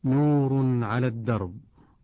نور على الدرب،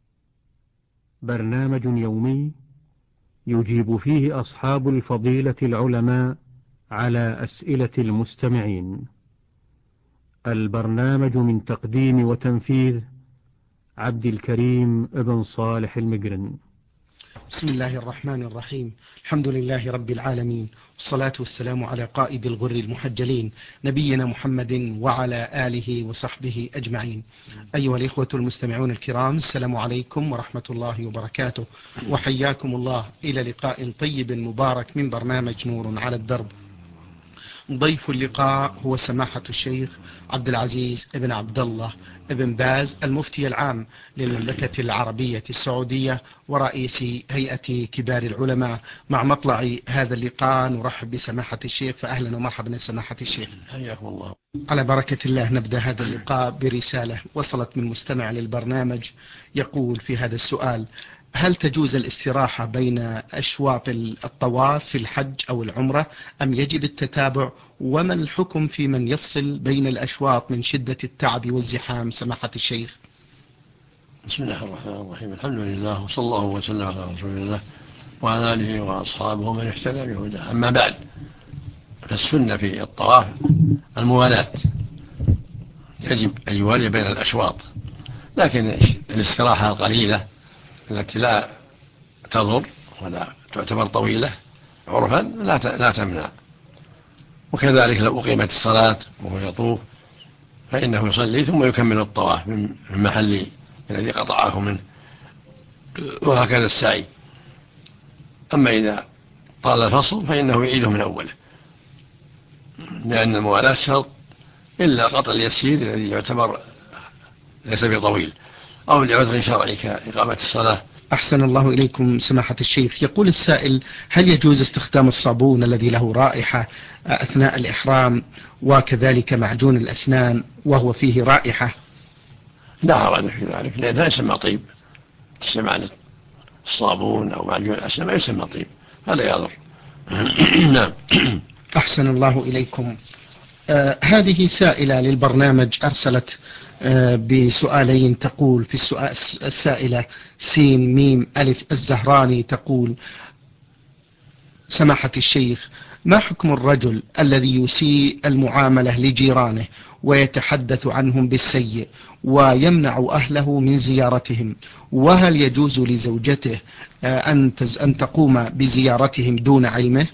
برنامج يومي يجيب فيه أصحاب الفضيلة العلماء على أسئلة المستمعين. البرنامج من تقديم وتنفيذ عبد الكريم ابن صالح المقرن. بسم الله الرحمن الرحيم. الحمد لله رب العالمين، والصلاة والسلام على قائد الغر المحجلين نبينا محمد وعلى آله وصحبه أجمعين. أيها الإخوة المستمعون الكرام، السلام عليكم ورحمة الله وبركاته، وحياكم الله إلى لقاء طيب مبارك من برنامج نور على الدرب. ضيف اللقاء هو سماحة الشيخ عبد العزيز ابن عبد الله ابن باز، المفتي العام للمملكة العربية السعودية ورئيس هيئة كبار العلماء. مع مطلع هذا اللقاء نرحب بسماحة الشيخ، فأهلا ومرحبا سماحة الشيخ. حياكم الله. على بركة الله نبدأ هذا اللقاء برسالة وصلت من مستمع للبرنامج يقول في هذا السؤال: هل تجوز الاستراحة بين أشواط الطواف في الحج أو العمرة أم يجب التتابع؟ وما الحكم في من يفصل بين الأشواط من شدة التعب والزحام سماحة الشيخ؟ بسم الله الرحمن الرحيم. الحمد لله، وصلى الله وسلم على رسول الله وعلى آله وأصحابه ومن اهتدى بهداه. أما بعد، فالسنة في الطواف الموالاة، يجب الجوال بين الأشواط، لكن الاستراحة القليلة التي لا تضر ولا تعتبر طويلة عرفا لا تمنع. وكذلك لو أقيمت الصلاة وهو يطوف فإنه يصلي ثم يكمل الطواف من محل الذي قطعه منه، وهكذا السعي. أما إذا طال الفصل فإنه يعيده من أوله، لأن الموالاة شرط إلا قطع اليسير الذي يعتبر ليس بطويل أو لعذر شرعي كإقامة الصلاة. أحسن الله إليكم سماحة الشيخ. يقول السائل: هل يجوز استخدام الصابون الذي له رائحة أثناء الإحرام، وكذلك معجون الأسنان وهو فيه رائحة؟ لا حرج في ذلك، لأن لا يسمى طيب. استعمال الصابون أو معجون الأسنان ما يسمى طيب، هذا يضر. نعم. أحسن الله إليكم. هذه سائلة للبرنامج أرسلت بسؤالين. تقول في السؤال السائلة سين ميم ألف الزهراني، تقول: سماحة الشيخ، ما حكم الرجل الذي يسيء المعاملة لجيرانه ويتحدث عنهم بالسيء ويمنع أهله من زيارتهم؟ وهل يجوز لزوجته أن تقوم بزيارتهم دون علمه؟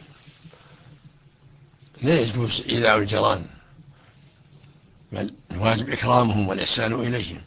لا يجوز إيذاء الجيران، بل الواجب إكرامهم والإحسان إليهم.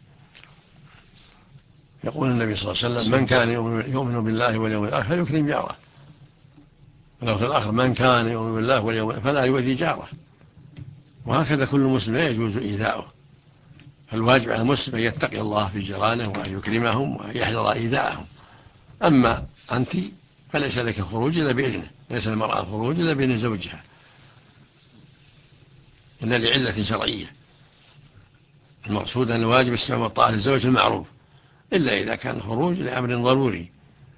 يقول النبي صلى الله عليه وسلم: من كان يؤمن بالله واليوم الآخر فليكرم جاره. واللفظ الآخر: من كان يؤمن بالله واليوم الآخر فلا يؤذي جاره. وهكذا كل مسلم لا يجوز إيذاؤه، فالواجب على المسلم أن يتقي الله في جيرانه وأن يكرمهم ويحذر إيذاءهم. أما أنت فليس لك الخروج إلا بإذنه، ليس المرأة الخروج إلا بإذن زوجها إلا لعلة شرعية. المقصود أن الواجب السمع والطاعة للزوج المعروف، إلا إذا كان الخروج لأمر ضروري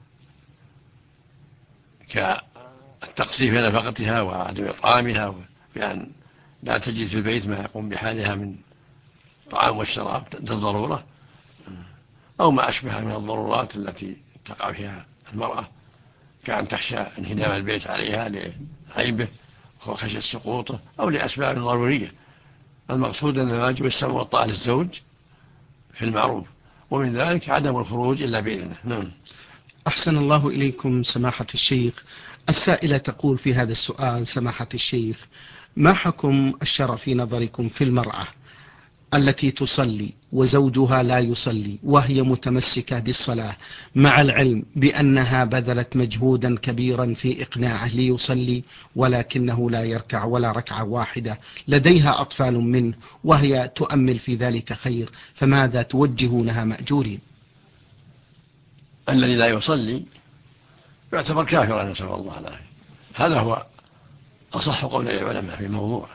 كالتقصير في نفقتها وعدم إطعامها، بأن لا تجد في البيت ما يقوم بحالها من الطعام والشراب للضرورة، أو ما أشبه من الضرورات التي تقع فيها المرأة، كأن تخشى انهدام البيت عليها لعيبه وخشية سقوطه أو لأسباب ضرورية. المقصود أن الواجب السمع والطاعة للزوج في المعروف، ومن ذلك عدم الخروج إلا بإذنه. نعم. أحسن الله إليكم سماحة الشيخ. السائلة تقول في هذا السؤال: سماحة الشيخ، ما حكم الشرع في نظركم في المرأة التي تصلي وزوجها لا يصلي وهي متمسكة بالصلاة، مع العلم بأنها بذلت مجهودا كبيرا في إقناعه ليصلي ولكنه لا يركع ولا ركعة واحدة، لديها أطفال منه وهي تؤمل في ذلك خير، فماذا توجهونها مأجورين؟ الذي لا يصلي يعتبر كافرا، نسأل الله العافية. هذا هو أصح قول العلماء في الموضوع،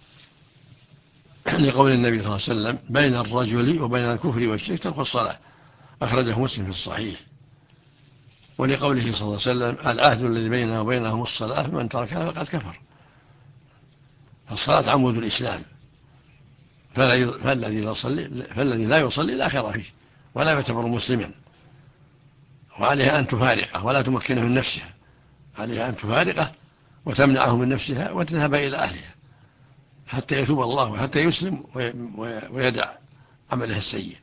لقول النبي صلى الله عليه وسلم: بين الرجل وبين الكفر والشرك ترك الصلاة، أخرجه مسلم في الصحيح. ولقوله صلى الله عليه وسلم: العهد الذي بيننا وبينهم الصلاة، فمن تركها فقد كفر. فالصلاة عمود الإسلام، فالذي لا يصلي لا خير فيه ولا يعتبر مسلما، وعليها أن تفارقه ولا تمكنه من نفسها، عليها أن تفارقه وتمنعه من نفسها وتذهب إلى أهلها حتى يتوب الله وحتى يسلم ويدع عمله السيء.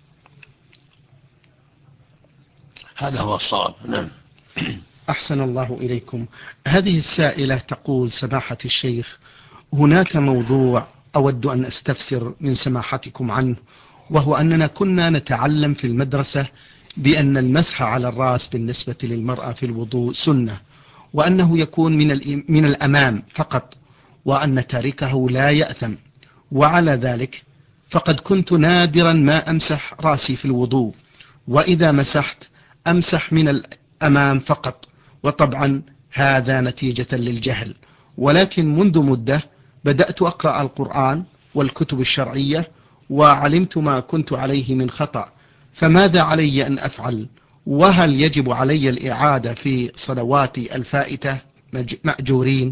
هذا هو الصواب. نعم. أحسن الله إليكم. هذه السائلة تقول: سماحة الشيخ، هناك موضوع أود أن أستفسر من سماحتكم عنه، وهو أننا كنا نتعلم في المدرسة بأن المسح على الرأس بالنسبة للمرأة في الوضوء سنة، وأنه يكون من الأمام فقط، وأن تاركه لا يأثم، وعلى ذلك فقد كنت نادرا ما أمسح رأسي في الوضوء، وإذا مسحت أمسح من الأمام فقط، وطبعا هذا نتيجة للجهل. ولكن منذ مدة بدأت أقرأ القرآن والكتب الشرعية وعلمت ما كنت عليه من خطأ، فماذا علي أن أفعل؟ وهل يجب علي الإعادة في صلواتي الفائتة مأجورين؟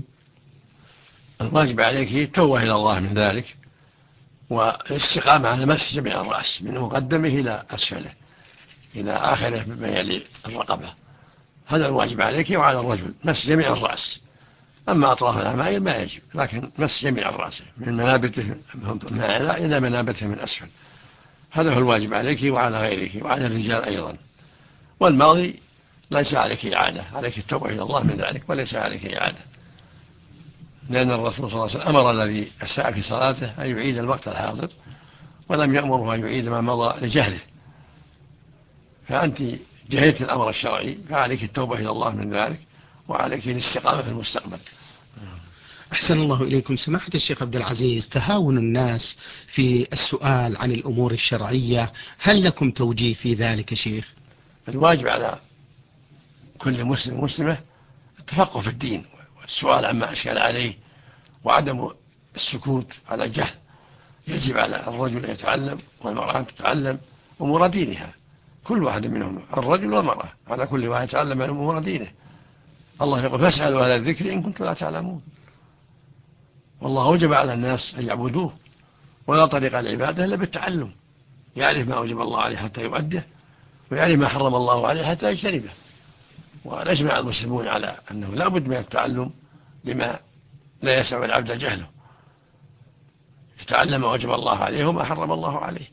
الواجب عليك التوبة إلى الله من ذلك، والاستقامة على مسح جميع الرأس من مقدمه إلى أسفله إلى آخره بما يلي الرقبة. هذا الواجب عليك وعلى الرجل، مسح جميع الرأس. أما أطراف العمائم ما يجب، لكن مسح جميع الرأس من منابته من أعلى إلى منابته من أسفل. هذا هو الواجب عليك وعلى غيرك وعلى الرجال أيضا. والماضي ليس عليك إعادة، عليك التوبة إلى الله من ذلك وليس عليك إعادة، لأن الرسول صلى الله عليه وسلم أمر الذي أساء في صلاته أن يعيد الوقت الحاضر، ولم يأمره أن يعيد ما مضى لجهله. فأنت جهلت الأمر الشرعي، فعليك التوبة إلى الله من ذلك وعليك الاستقامة في المستقبل. أحسن الله إليكم. سماحة الشيخ عبد العزيز، تهاون الناس في السؤال عن الأمور الشرعية، هل لكم توجيه في ذلك شيخ؟ الواجب على كل مسلم ومسلمة التفقه في الدين والسؤال عما أشكل عليه وعدم السكوت على الجهل. يجب على الرجل أن يتعلم والمرأة تتعلم أمور دينها، كل واحد منهم، الرجل والمرأة، على كل واحد يتعلم أمور دينه. الله يقول: فاسألوا أهل الذكر إن كنتم لا تعلمون. والله أوجب على الناس أن يعبدوه، ولا طريق العبادة إلا بالتعلم، يعرف ما أوجب الله عليه حتى يؤديه، ويعرف ما حرم الله عليه حتى يجتنبه. ونجمع المسلمون على أنه لا بد من التعلم لما لا يسع العبد جهله، يتعلم ما وجب الله عليه وما حرم الله عليه.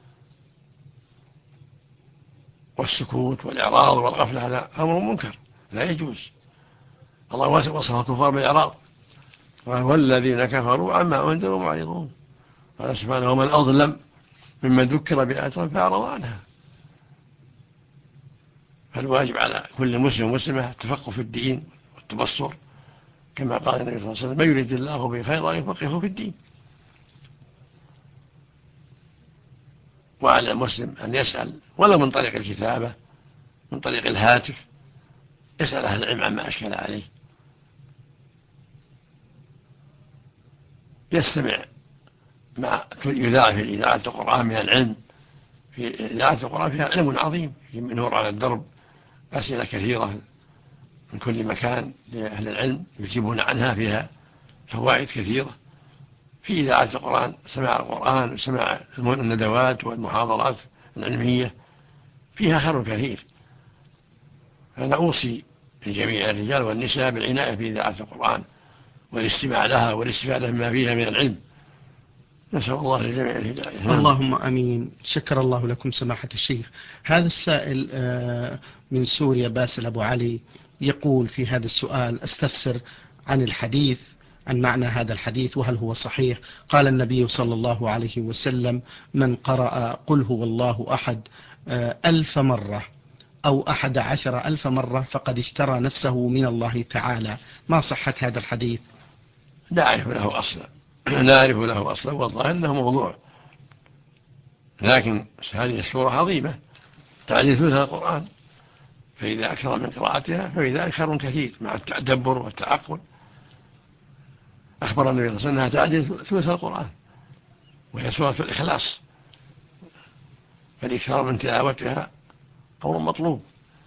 والسكوت والإعراض والغفلة هذا أمر منكر لا يجوز. الله وصف الكفار بالإعراض، والذين كفروا عما أنذروا معرضون. قال سبحانه: ومن أظلم ممن ذكر بآيات فأعرض عنها. فالواجب على كل مسلم ومسلمة التفقه في الدين والتبصر، كما قال النبي صلى الله عليه وسلم: من يريد الله به خيرا يفقهه في الدين. وعلى المسلم أن يسأل ولو من طريق الكتابة، من طريق الهاتف، يسأل أهل العلم عما أشكل عليه، يستمع مع يذاع في إذاعة القرآن من العلم. في إذاعة القرآن فيها علم عظيم، في نور على الدرب، أسئلة كثيرة من كل مكان لأهل العلم يجيبون عنها، فيها فوائد كثيرة. في إذاعة القرآن سماع القرآن وسماع الندوات والمحاضرات العلمية فيها خير كثير. فأنا أوصي جميع الرجال والنساء بالعناية في إذاعة القرآن والاستماع لها والاستفادة مما فيها من العلم. نسأل الله للجميع الهداية. اللهم أمين. شكر الله لكم سماحة الشيخ. هذا السائل من سوريا باسل أبو علي يقول في هذا السؤال: أستفسر عن الحديث، عن معنى هذا الحديث وهل هو صحيح. قال النبي صلى الله عليه وسلم: من قرأ قل هو الله أحد 1000 مرة أو 11,000 مرة فقد اشترى نفسه من الله تعالى. ما صحة هذا الحديث؟ لا أعرف له أصلا، والله أنه موضوع، لكن هذه السورة عظيمة تعديل ثلث القرآن، فإذا أكثر من قراءتها فإذا خير كثير مع التدبر والتعقل. أخبر النبي صلى الله عليه وسلم أنها تعديل ثلث القرآن، وهي سورة الإخلاص، فالإكثار من تلاوتها أمر مطلوب.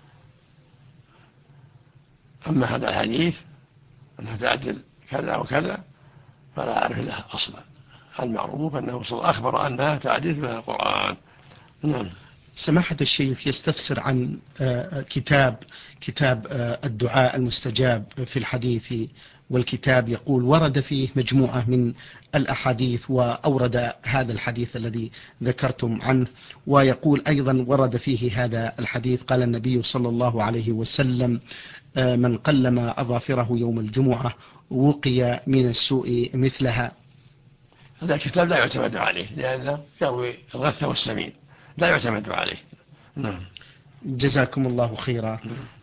أما هذا الحديث أنها تعدل كذا وكذا فلا أعرف له أصلا. المعروف أنه أخبر أنها تعديل من القرآن. نعم. سماحة الشيخ يستفسر عن كتاب الدعاء المستجاب في الحديث، والكتاب يقول ورد فيه مجموعة من الأحاديث، وأورد هذا الحديث الذي ذكرتم عنه، ويقول أيضا ورد فيه هذا الحديث قال النبي صلى الله عليه وسلم من قلم أظافره يوم الجمعة وقي من السوء مثلها. هذا الكتاب لا يعتمد عليه لأنه يروي الغث والسمين، لا يعتمد عليه. نعم. جزاكم الله خيرا.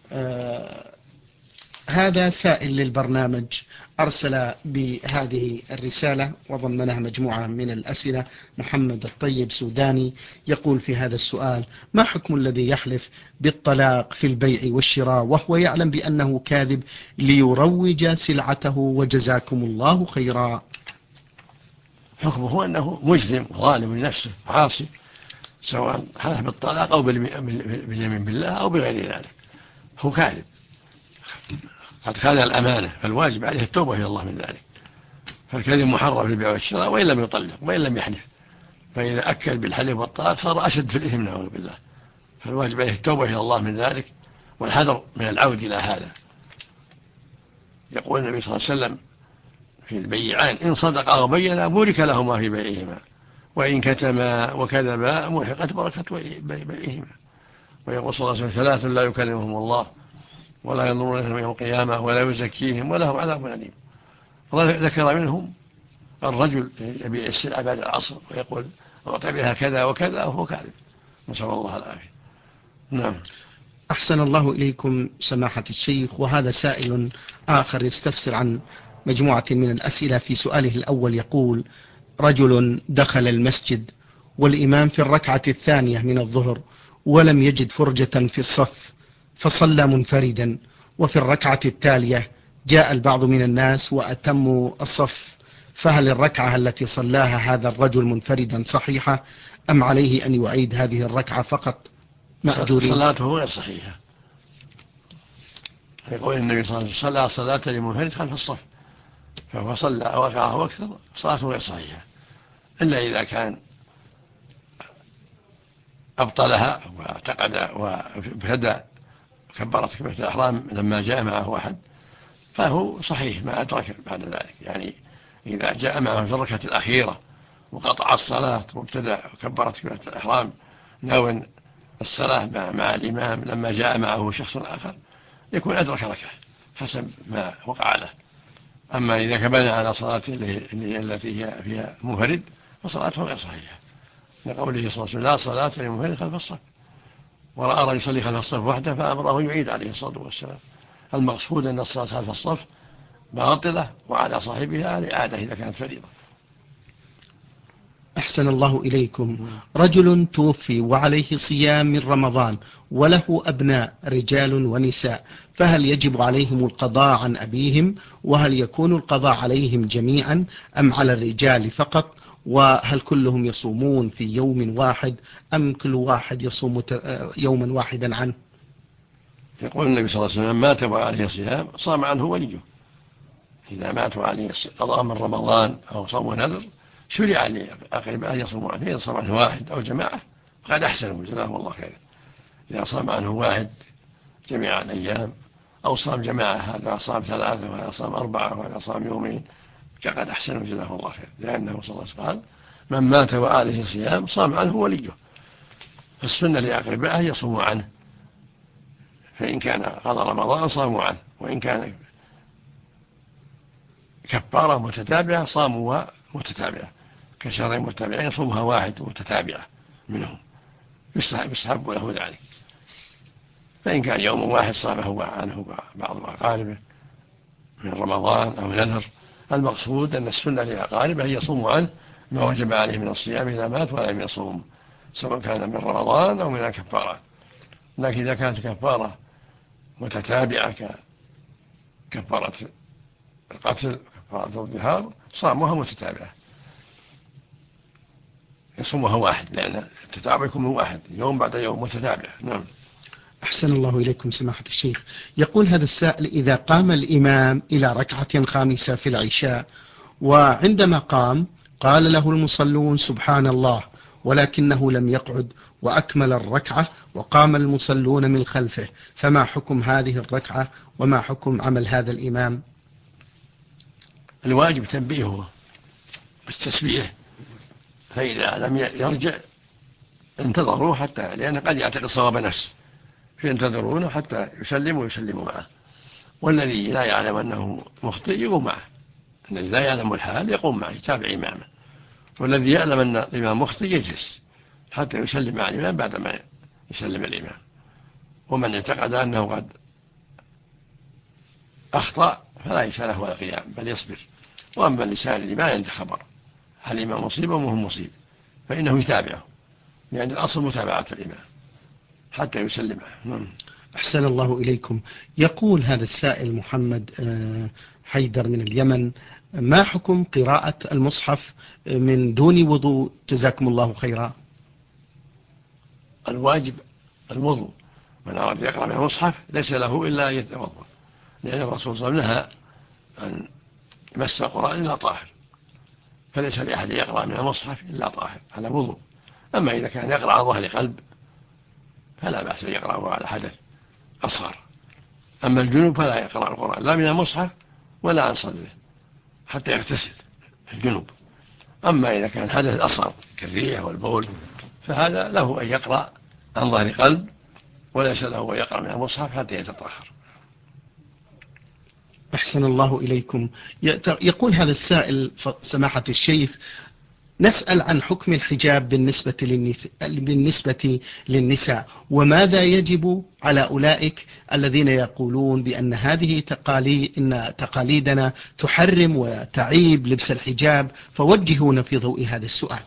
هذا سائل للبرنامج أرسل بهذه الرسالة وضمنها مجموعة من الأسئلة. محمد الطيب سوداني يقول في هذا السؤال: ما حكم الذي يحلف بالطلاق في البيع والشراء وهو يعلم بأنه كاذب ليروج سلعته؟ وجزاكم الله خيرا. حكمه أنه مجرم ظالم لنفسه عاصي، سواء حلف بالطلاق أو باليمين بالله أو بغير ذلك، هو كاذب قد خان الأمانة، فالواجب عليه التوبة إلى الله من ذلك. فالكذب محرم في البيع والشراء وإن لم يطلق وإن لم يحلف، فإذا أكل بالحلف والطلاق صار أشد في الإثم نعوذ بالله. فالواجب عليه التوبة إلى الله من ذلك والحذر من العود إلى هذا. يقول النبي صلى الله عليه وسلم في البيعان: إن صدقا وبينا بورك لهما في بيعهما، وإن كتما وكذبا محقت بركة بيعهما. ويقول صلى الله عليه وسلم: ثلاث لا يكلمهم الله ولا ينظرون إليهم يوم القيامة ولا يزكيهم ولهم عذاب أليم. ذكر منهم الرجل يبيع السلعة بعد العصر ويقول أعطي بها كذا وكذا وهو كاذب، نسأل الله العافية. نعم. أحسن الله إليكم سماحة الشيخ. وهذا سائل آخر يستفسر عن مجموعة من الأسئلة. في سؤاله الأول يقول: رجل دخل المسجد والإمام في الركعة الثانية من الظهر ولم يجد فرجة في الصف فصلى منفردا، وفي الركعة التالية جاء البعض من الناس وأتموا الصف، فهل الركعة التي صلاها هذا الرجل منفردا صحيحة أم عليه أن يعيد هذه الركعة فقط مأجورين؟ صلاته غير صحيحة. يقول النبي صلى الله عليه وسلم: صلى صلاة لمنفرد خلف الصف، فهو صلى ركعة واكثر، صلاته غير صحيحة، إلا إذا كان أبطلها واعتقد وابتدأ كبرت كبيرة الإحرام لما جاء معه أحد، فهو صحيح ما أدرك بعد ذلك. يعني إذا جاء معه في الركعة الأخيرة وقطع الصلاة وابتدأ كبرت كبيرة الإحرام ناوٍ الصلاة مع الإمام لما جاء معه شخص آخر، يكون أدرك ركعة حسب ما وقع له. أما إذا كبنى على صلاته التي هي فيها منفرد فصلاته غير صحيحة، لقوله صلى الله عليه وسلم: لا صلاة لمنفرد خلف الصف. ورأى رجل يصلي خلف الصف وحده فأمره يعيد عليه الصلاة والسلام. المقصود أن الصلاة خلف الصف باطلة وعلى صاحبها الإعادة إذا كانت فريضة. أحسن الله إليكم. رجل توفي وعليه صيام من رمضان وله أبناء رجال ونساء، فهل يجب عليهم القضاء عن أبيهم؟ وهل يكون القضاء عليهم جميعا أم على الرجال فقط؟ وهل كلهم يصومون في يوم واحد أم كل واحد يصوم يوما واحدا عنه؟ يقول النبي صلى الله عليه وسلم: مات وعليه صيام صام عنه وليه. إذا مات وعليه قضاء من رمضان أو صوم نذر شرع لأقربائه أن يصوموا عنه. إذا صام عنه واحد أو جماعة فقد أحسنوا جزاهم الله خيرا. إذا صام عنه واحد جميع الأيام أو صام جماعة، هذا صام 3 وهذا صام 4 وهذا صام يومين، فقد أحسنوا جزاهم الله خيرا، لأنه صلى الله عليه وسلم قال: من مات وعليه صيام صام عنه وليه. فالسنة لأقربائه يصوموا عنه، فإن كان قضى رمضان صاموا عنه، وإن كان كفارة متتابعة صاموا متتابعة، كشهرين متتابعين يصومها واحد متتابعة منهم، يستحب له ذلك. فإن كان يوم واحد صامه عنه بعض أقاربه من رمضان أو نذر، المقصود أن السنة لأقاربه أن يصوموا عنه ما وجب عليه من الصيام إذا مات ولم يصوم، سواء كان من رمضان أو من الكفارات. لكن إذا كانت كفارة متتابعة ككفارة القتل كفارة الظهار صامها متتابعة، يصومها واحد، لأن التتابع يكون من واحد يوم بعد يوم متتابع. نعم. أحسن الله إليكم سماحة الشيخ. يقول هذا السائل: إذا قام الإمام إلى ركعة خامسة في العشاء وعندما قام قال له المصلون سبحان الله، ولكنه لم يقعد وأكمل الركعة وقام المصلون من خلفه، فما حكم هذه الركعة وما حكم عمل هذا الإمام؟ الواجب تنبيهه بالتسبيح، فإذا لم يرجع انتظروا حتى، لأنه قد يعتقد صواب نفسه، فينتظرونه حتى يسلموا معه. والذي لا يعلم أنه مخطئ يقوم معه، الذي لا يعلم الحال يقوم معه يتابع إمامه، والذي يعلم أن الإمام مخطئ يجلس حتى يسلم مع الإمام بعدما يسلم الإمام. ومن اعتقد أنه قد أخطأ فلا يسأله ولا قيام بل يصبر. وأما اللسان اللي ما عنده خبر هل الإمام مصيب أو مهم مصيب فإنه يتابعه، لأن الأصل متابعة الإمام حتى يسلمه. أحسن الله إليكم. يقول هذا السائل محمد حيدر من اليمن: ما حكم قراءة المصحف من دون وضوء؟ جزاكم الله خيرا. الواجب الوضوء، من أراد يقرأ من المصحف ليس له إلا يتوضأ، لأن الرسول صلى الله عليه وسلم نهى أن يمس القرآن إلا طاهر، فليس لأحد يقرأ من المصحف إلا طاهر على وضوء. أما إذا كان يقرأ على ظهر قلب فلا بأس أن يقرأه على حدث أصغر. أما الجنوب فلا يقرأ القرآن لا من المصحف ولا عن صدره حتى يغتسل الجنوب. أما إذا كان حدث أصغر كالريح والبول فهذا له أن يقرأ عن ظهر قلب، وليس له أن يقرأ من المصحف حتى يتطهر. أحسن الله إليكم. يقول هذا السائل سماحة الشيخ: نسأل عن حكم الحجاب بالنسبة للنساء، وماذا يجب على أولئك الذين يقولون بأن هذه تقاليدنا تحرم وتعيب لبس الحجاب، فوجهونا في ضوء هذا السؤال.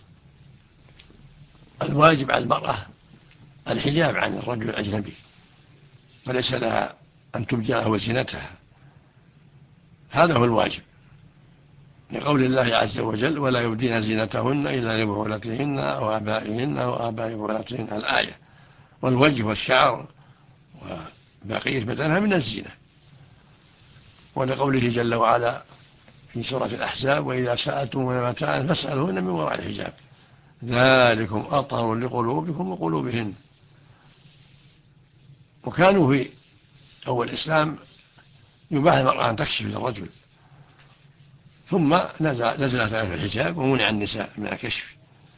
الواجب على المرأة الحجاب عن الرجل الأجنبي، وليس لها أن تبدي له زينتها، هذا هو الواجب، لقول الله عز وجل: ولا يبدين زينتهن إلا لبعولتهن أو آبائهن أو آباء بعولتهن، الآية. والوجه والشعر وبقية بدنها من الزينة. ولقوله جل وعلا في سورة الأحزاب: وإذا سألتموهن متاعا فاسألوهن من وراء الحجاب ذلكم أطهر لقلوبكم وقلوبهن. وكانوا في أول الإسلام يباح المرأة أن تكشف للرجل، ثم نزلت آية الحجاب ومنع النساء من الكشف.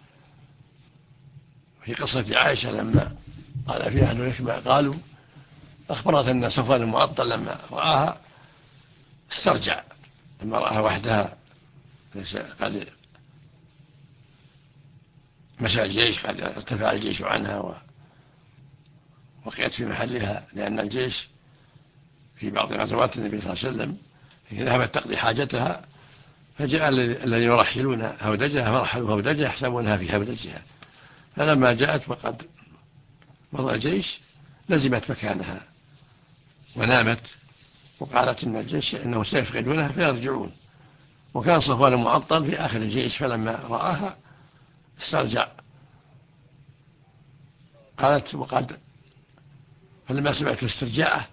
في قصة عائشة لما قال فيها أهل الحكمة قالوا أخبرت أن صفوان المعطل لما رآها استرجع، لما رآها وحدها قد مشى الجيش، قد ارتفع الجيش عنها وقيت في محلها، لأن الجيش في بعض غزوات النبي صلى الله عليه وسلم ذهبت تقضي حاجتها، فجاء الذين يرحلون هودجها فرحلوا هودجها يحسبونها في هودجها، فلما جاءت وقد مضى الجيش لزمت مكانها ونامت، وقالت إن الجيش إنه سيفقدونها فيرجعون. وكان صفوان معطل في آخر الجيش، فلما رآها استرجع. قالت فلما سمعت استرجاعه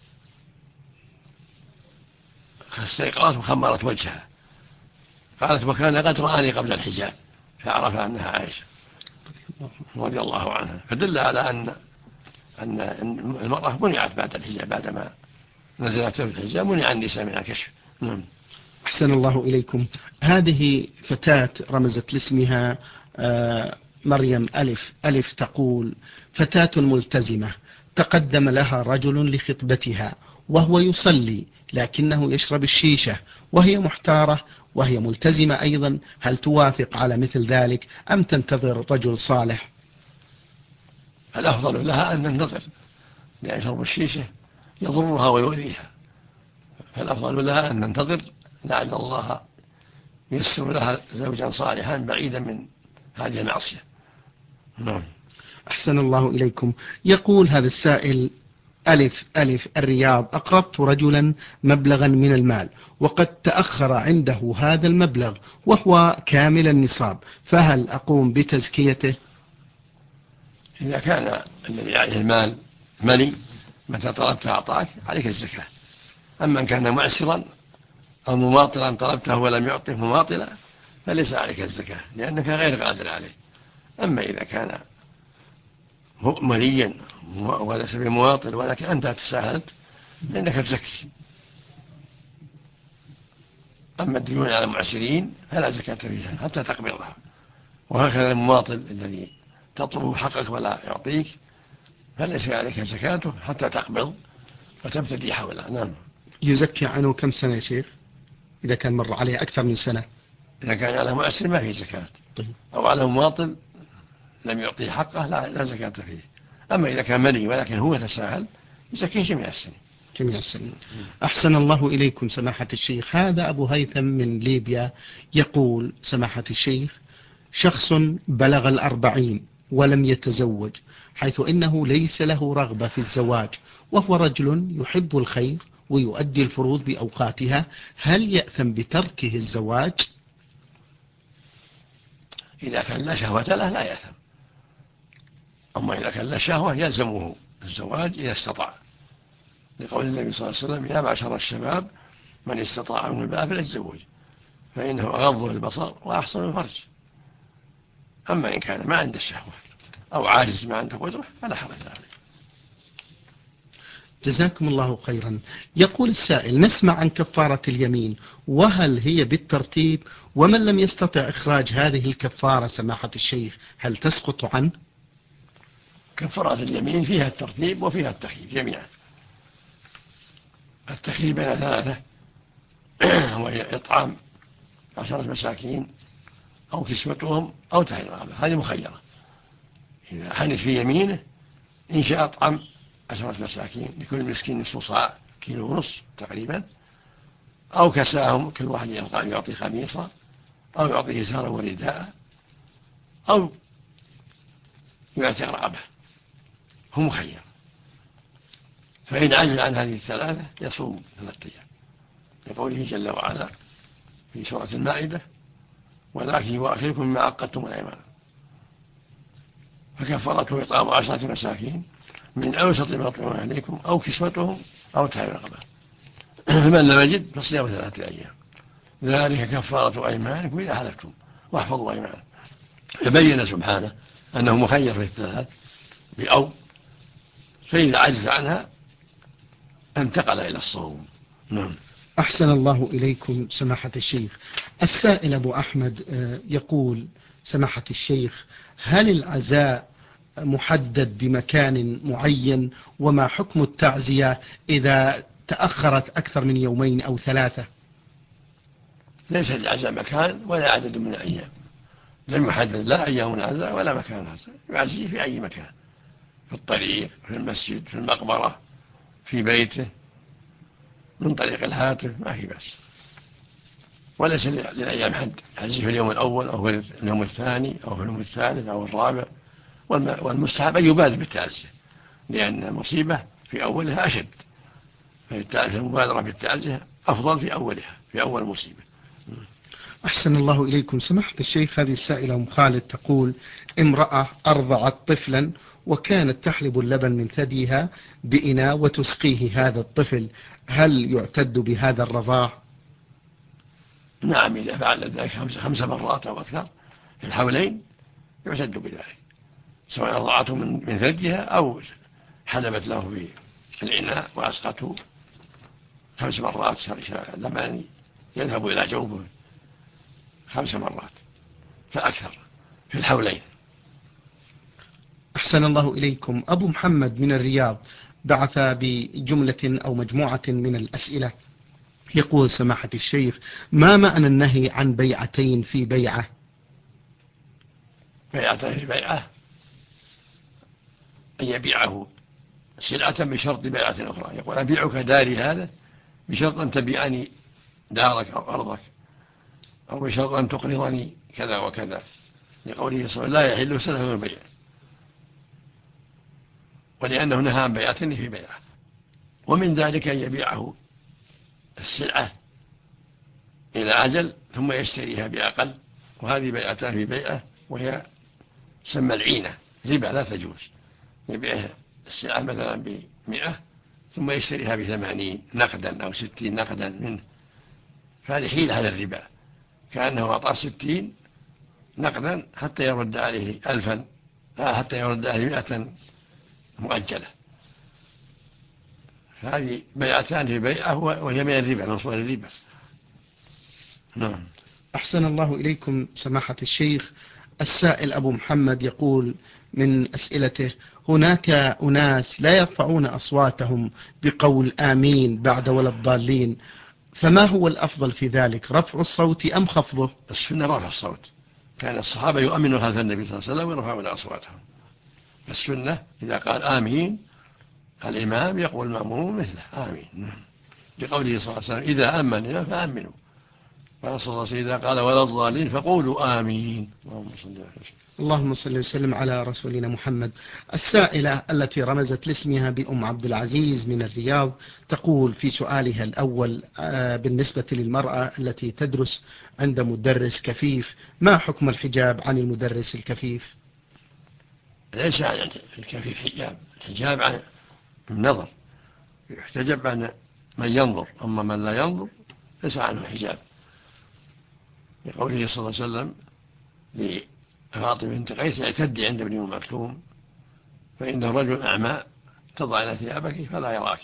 استيقظت وخمرت وجهها، قالت وكان قد رآني قبل الحجاب، فعرف أنها عائشة رضي الله عنها. فدل على أن المرأة منعت بعد الحجاب، بعدما نزلت الحجاب منع النساء من الكشف. أحسن الله إليكم. هذه فتاة رمزت لاسمها مريم ألف تقول: فتاة ملتزمة تقدم لها رجل لخطبتها وهو يصلي لكنه يشرب الشيشة وهي محتارة وهي ملتزمة أيضا، هل توافق على مثل ذلك أم تنتظر رجل صالح؟ الأفضل لها أن تنتظر، لأن شرب الشيشة يضرها ويؤذيها، فالأفضل لها أن تنتظر لعل الله ييسر لها زوجا صالحا بعيدا من هذه المعصية. أحسن الله إليكم. يقول هذا السائل: ألف الرياض: أقرضت رجلا مبلغا من المال وقد تأخر عنده هذا المبلغ وهو كامل النصاب، فهل أقوم بتزكيته؟ إذا كان الذي عليه المال ملي متى طلبت أعطاك عليك الزكاة. أما إن كان معسرا أو مماطلا طلبته ولم يعطه مماطلا فليس عليك الزكاة لأنك غير قادر عليه. أما إذا كان مليا وليس بمواطن ولكن أنت تساهلت فإنك تزكي. أما الديون على المعسرين فلا زكاة فيها حتى تقبضها، وهكذا المواطن الذي تطلب حقك ولا يعطيك فليس عليك زكاته حتى تقبض وتبتدي حوله. نعم. يزكي عنه كم سنة يا شيخ إذا كان مر عليه أكثر من سنة؟ إذا كان على مؤسر ما فيه زكاة. طيب. أو على مواطن لم يعطيه حقه لا زكاة فيه. أما إذا كان مني ولكن هو تساهل يزكيه جميع السنين. جميع السنين. أحسن الله إليكم سماحة الشيخ. هذا أبو هيثم من ليبيا يقول: سماحة الشيخ، شخص بلغ 40 ولم يتزوج، حيث إنه ليس له رغبة في الزواج، وهو رجل يحب الخير ويؤدي الفروض بأوقاتها، هل يأثم بتركه الزواج؟ إذا كان لا شهوة له لا يأثم. أما إذا كان لا شهوة يلزمه الزواج إذا استطاع، لقول النبي صلى الله عليه وسلم: يا معشر الشباب من استطاع منكم الباءة فليتزوج فإنه أغض للبصر وأحسن الفرج. أما إن كان ما عنده الشهوة أو عاجز ما عنده قدرة فلا حرج عليه. جزاكم الله خيرا. يقول السائل: نسمع عن كفارة اليمين، وهل هي بالترتيب؟ ومن لم يستطع إخراج هذه الكفارة سماحة الشيخ هل تسقط عنه؟ كفارة اليمين فيها الترتيب وفيها التخيير جميعا. التخيير بين ثلاثة وهي إطعام 10 مساكين أو كسوتهم أو تحرير رقبة، هذه مخيرة. إذا حنث في يمينه إن شاء أطعم 10 مساكين لكل مسكين نصف صاع كيلو ونصف تقريبا، أو كساهم كل واحد يعطي خميصة أو يعطيه إزارا ورداء أو يعتق رقبة، هو مخير. فإن عجز عن هذه الثلاثة يصوم 3 أيام، لقوله جل وعلا في سورة المائدة: ولكن يؤخركم مما عقدتم الأيمان. فكفارته إطعام 10 مساكين من أوسط ما تطعمون عليكم أو كسوتهم أو تحرير رقبة، فمن لم يجد فصيام 3 أيام، ذلك كفارة أيمانكم إذا حلفتم واحفظوا أيمانكم. فبين سبحانه أنه مخير في الثلاث بأو، فإذا عجز عنها انتقل إلى الصوم. نعم. أحسن الله إليكم سماحة الشيخ. السائل أبو أحمد يقول: سماحة الشيخ، هل العزاء محدد بمكان معين؟ وما حكم التعزية إذا تأخرت أكثر من 2 أو 3؟ ليس العزاء مكان ولا عدد من الأيام، لم يحدد لا أيام العزاء ولا مكان العزاء، يعزيه في أي مكان، في الطريق، في المسجد، في المقبرة، في بيته، من طريق الهاتف، ما في بأس. وليس للأيام حد، يعزيه في اليوم الأول أو في اليوم الثاني أو في اليوم الثالث أو الرابع. والمستحب أن يبادر بالتعزية، لأن المصيبة في أولها أشد، فالمبادرة بالتعزية أفضل في أولها، في أول المصيبة. أحسن الله إليكم سماحة الشيخ. هذه السائلة أم خالد تقول: امرأة أرضعت طفلا وكانت تحلب اللبن من ثديها بإناء وتسقيه هذا الطفل، هل يعتد بهذا الرضاع؟ نعم، إذا فعل ذلك 5 مرات أو أكثر في الحولين يعتد بذلك، سواء أرضعته من ثديها أو حلبت له في الإناء وأسقته 5 مرات، لبن يذهب إلى جوفه 5 مرات فأكثر في الحولين. أحسن الله إليكم. أبو محمد من الرياض بعث بجملة أو مجموعة من الأسئلة، يقول: سماحة الشيخ، ما معنى النهي عن بيعتين في بيعة؟ بيعتين في بيعة أن يبيعه سلعة بشرط بيعة أخرى، يقول: أبيعك داري هذا بشرط أن تبيعني دارك أو أرضك، أو بشرط أن تقرضني كذا وكذا، لقوله صلى الله عليه وسلم: لا يحل سلف البيع، ولأنه نهى عن بيعتين في بيعة. ومن ذلك أن يبيعه السلعة إلى عجل ثم يشتريها بأقل، وهذه بيعتان في بيعة، وهي سمى العينة، ربا لا تجوز. يبيعها السلعة مثلا ب100 ثم يشتريها ب80 نقدا أو 60 نقدا منه، فهذه حيلة على الربا، كأنه أعطاه 60 نقدا حتى يرد عليه 1000 حتى يرد عليه 100 مؤجلة. هذه بيعتان في بيعة وهي من الربا، من صور الربا. نعم. أحسن الله إليكم سماحة الشيخ. السائل أبو محمد يقول من أسئلته: هناك أناس لا يرفعون أصواتهم بقول آمين بعد ولا الضالين، فما هو الأفضل في ذلك، رفع الصوت أم خفضه؟ السنة رفع الصوت، كان الصحابة يؤمنون خلف النبي صلى الله عليه وسلم ويرفعون أصواتهم. السنة إذا قال آمين الإمام يقول المأموم مثله آمين، لقوله صلى الله عليه وسلم إذا أمن الإمام فأمنوا. قال صلى الله عليه وسلم إذا قال ولا الضالين فقولوا آمين. اللهم صل وسلم على رسولنا محمد. السائلة التي رمزت لاسمها بأم عبد العزيز من الرياض تقول في سؤالها الأول بالنسبة للمرأة التي تدرس عند مدرس كفيف، ما حكم الحجاب عن المدرس الكفيف؟ ليس عن الكفيف حجاب، الحجاب عن النظر، يحتجب عن من ينظر، أما من لا ينظر ليس عنه حجاب، لقوله صلى الله عليه وسلم لفاطمة بنت قيس اعتدي عند ابن مكتوم فإنه رجل أعمى تضعن ثيابك فلا يراك،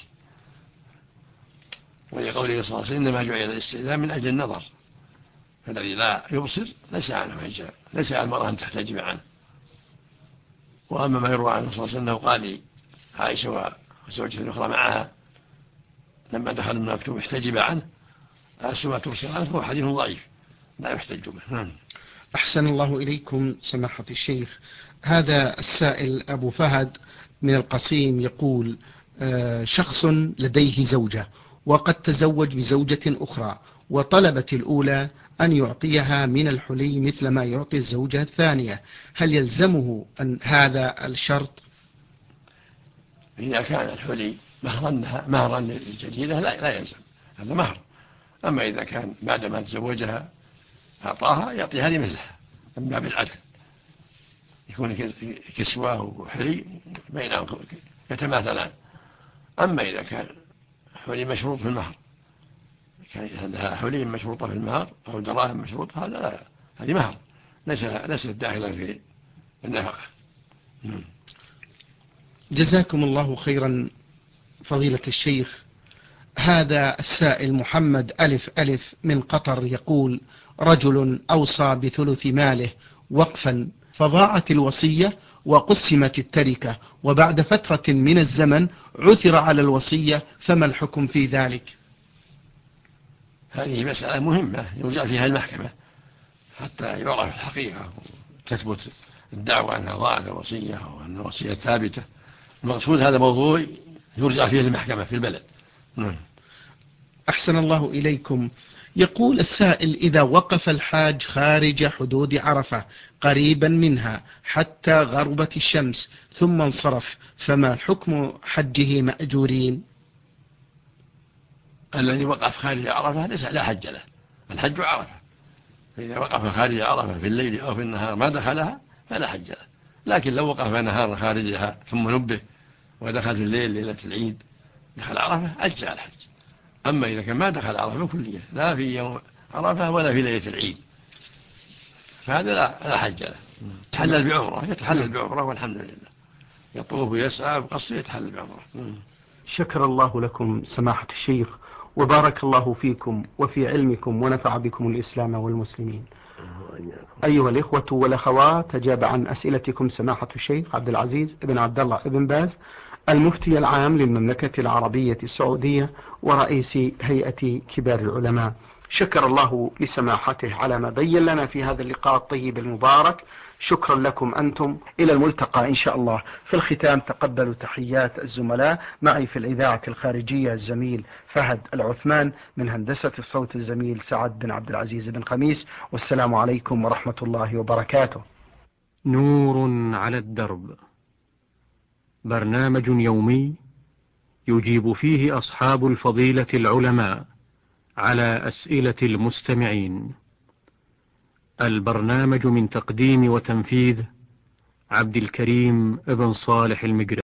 ولقوله صلى الله عليه وسلم إنما جعل الاستئذان من أجل النظر، فالذي لا يبصر ليس عنه حجاب، ليس على المرأة أن تحتجب عنه. وأما ما يروى عنه صلى الله عليه وسلم قال عائشة وزوجته الأخرى معها لما دخل ابن مكتوم احتجب عنه أسوأ تبصر عنه، هو حديث ضعيف لا يحتج به. أحسن الله إليكم سماحة الشيخ. هذا السائل أبو فهد من القصيم يقول شخص لديه زوجة وقد تزوج بزوجة أخرى وطلبت الأولى أن يعطيها من الحلي مثل ما يعطي الزوجة الثانية، هل يلزمه أن هذا الشرط؟ إذا كان الحلي مهرا للجديدة لا يلزم، هذا مهر. أما إذا كان بعدما تزوجها أعطاها يعطيها لمثلها من باب العدل، يكون كسوة وحلي بينهم يتماثلان. أما إذا كان حلي مشروط في المهر، كان لها حلي مشروطة في المهر أو دراهم مشروطة، هذا لا، هذه مهر ليست داخلا في النفقة. جزاكم الله خيرا فضيلة الشيخ. هذا السائل محمد ألف من قطر يقول رجل أوصى بثلث ماله وقفا فضاعت الوصية وقسمت التركة وبعد فترة من الزمن عثر على الوصية، فما الحكم في ذلك؟ هذه مسألة مهمة يرجع فيها المحكمة حتى يعرف الحقيقة وتثبت الدعوة أنها ضاعت الوصية أو أن الوصية ثابتة. المقصود هذا موضوع يرجع فيه المحكمة في البلد. أحسن الله إليكم. يقول السائل إذا وقف الحاج خارج حدود عرفة قريبا منها حتى غربت الشمس ثم انصرف، فما حكم حجه مأجورين؟ الذي وقف خارج عرفة ليس لا حج له، الحج عرفة، فإذا وقف خارج عرفة في الليل أو في النهار ما دخلها فلا حج له. لكن لو وقف نهارا خارجها ثم نبه ودخل في الليل ليلة العيد دخل عرفة أجزاء الحج. أما إذا كان ما دخل عرفة كلية لا في يوم عرفة ولا في ليلة العيد فهذا لا حج له، يتحلل بعمرة والحمد لله، يطوف ويسعى بقصر يتحلل بعمرة. شكر الله لكم سماحة الشيخ وبارك الله فيكم وفي علمكم ونفع بكم الإسلام والمسلمين. أيها الإخوة والأخوات، أجاب عن أسئلتكم سماحة الشيخ عبد العزيز بن عبد الله بن باز المفتي العام للمملكة العربية السعودية ورئيس هيئة كبار العلماء. شكر الله لسماحته على ما بين لنا في هذا اللقاء الطيب المبارك. شكرا لكم أنتم، إلى الملتقى إن شاء الله. في الختام تقبلوا تحيات الزملاء، معي في الإذاعة الخارجية الزميل فهد العثمان، من هندسة الصوت الزميل سعد بن عبد العزيز بن خميس، والسلام عليكم ورحمة الله وبركاته. نور على الدرب، برنامج يومي يجيب فيه أصحاب الفضيلة العلماء على أسئلة المستمعين. البرنامج من تقديم وتنفيذ عبد الكريم ابن صالح المقري.